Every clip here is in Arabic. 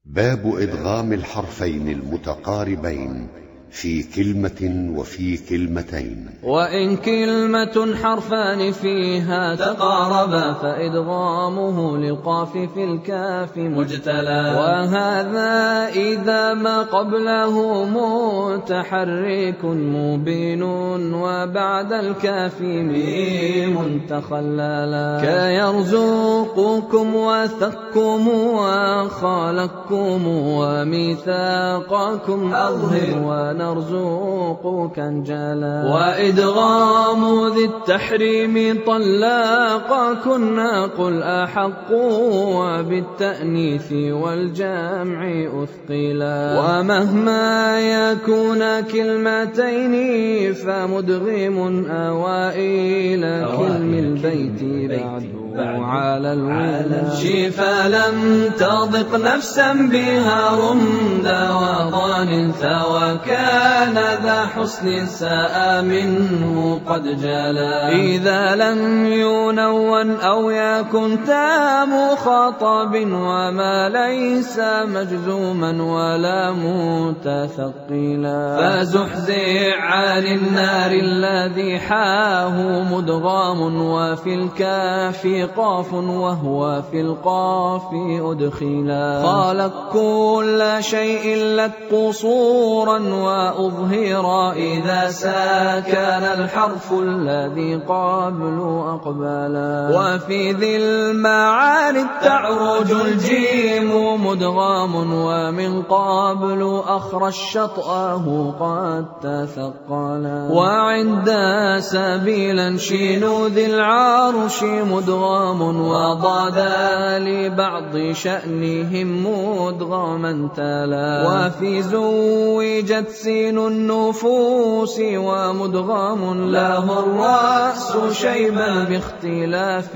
باب إدغام الحرفين المتقاربين في كلمة وفي كلمتين. وإن كلمة حرفان فيها تقاربا فإدغامه للقاف في الكاف مجتلى، وهذا إذا ما قبله متحرك مبين وبعد الكاف ميم تخللا، كيرزقكم وثقكم وخالقكم وميثاقكم أظهر ونرزقك انجلا، وإدغام ذي التحريم طلاقا كنا قل أحق وبالتأنيث والجمع أثقلا، ومهما يكون كلمتين فمدغم أوائل كلم البيت بعد على الولا، شفا لم تضق نفسا بها رمدا وضان وكان ذا حسن ساء منه قد جلا، إذا لم ينون أو يكن تام خطب وما ليس مجزوما ولا متثقلا، فزحزع عن النار الذي حاه مدغام وفي الكاف قاف وهو في القاف أدخلا، خالق كل شيء لك قصورا وأظهر إذا سكن الحرف الذي قبل أقبلا، وفي ذي المعاني تعرج الجيم مدغام ومن قبل أخرج شطأه قد تثقلا، وعند سبيلا شين ذي العرش مدغام وضاد لبعض شأنهم مدغاما تلا، وفي زوجت سين النفوس ومدغام له الرأس شيبا باختلاف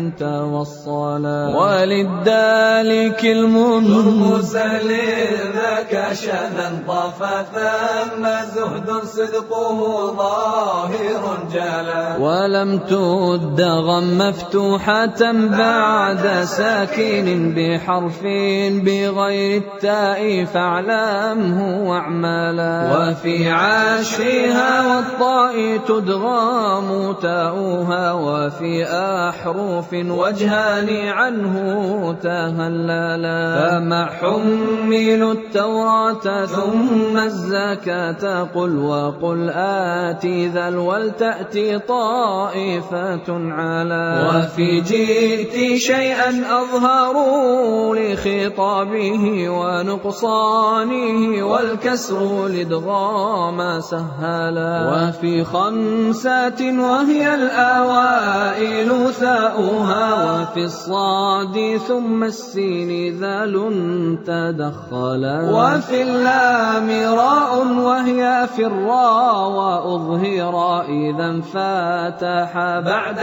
توصلا، وللدال كلم مرسل ذاك شذا طاف ثم زهد صدقه ظاهر جلا، ولم تدغم مفتوحة بعد ساكن بحرف بغير التاء فاعلمه واعملا، وفي عاشرها والطاء تدغام تاؤها وفي أحرف وجهان عنه تهللا، فما حملوا التوراة ثم الزكاة قل وقل آتي ذا ولتأتي طائفة علا، وفي جئت شيئا أظهروا لخطابه ونقصانه والكسر لادغام سهلا، وفي خمسات وهي الأوائل ثاؤها وفي الصاد ثم السين ذال تدخلا، وفي اللام راء وهي في الراء وأظهر إذا انفتح بعد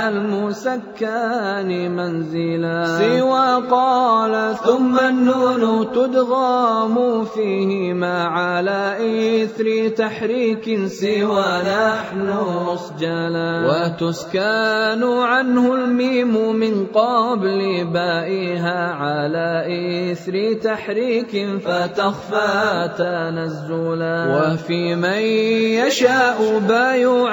المسكن منزلا، سوى قال ثم النون تدغام فيهما على إثر تحريك سوى نحن مسجلا، وتسكان عنه الميم من قبل بائها على إثر تحريك فتخفى تنزلا، وفي من يشاء با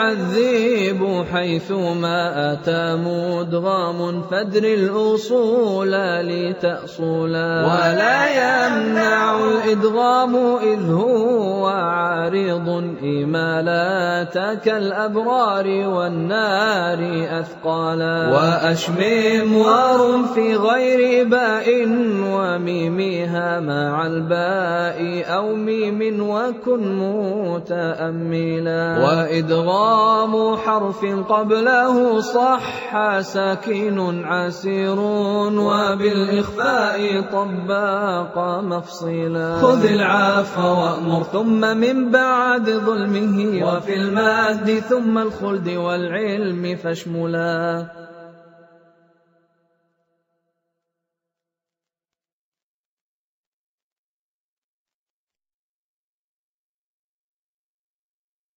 يعذب حيثما أتى مدغام فادر الأصول لتأصلا، ولا يمنع الإدغام إذ هو عارض إمالات كالأبرار والنار أثقالا، وأشمم وار في غير باء وميمها مع الباء أو ميم وكن متأملا، وإدغام حرف قبله صح ساكن عسير وبالإخفاء طباق مفصلا، خذ العفو وأمر ثم من بعد ظلمه وفي المهد ثم الخلد والعلم فاشملا.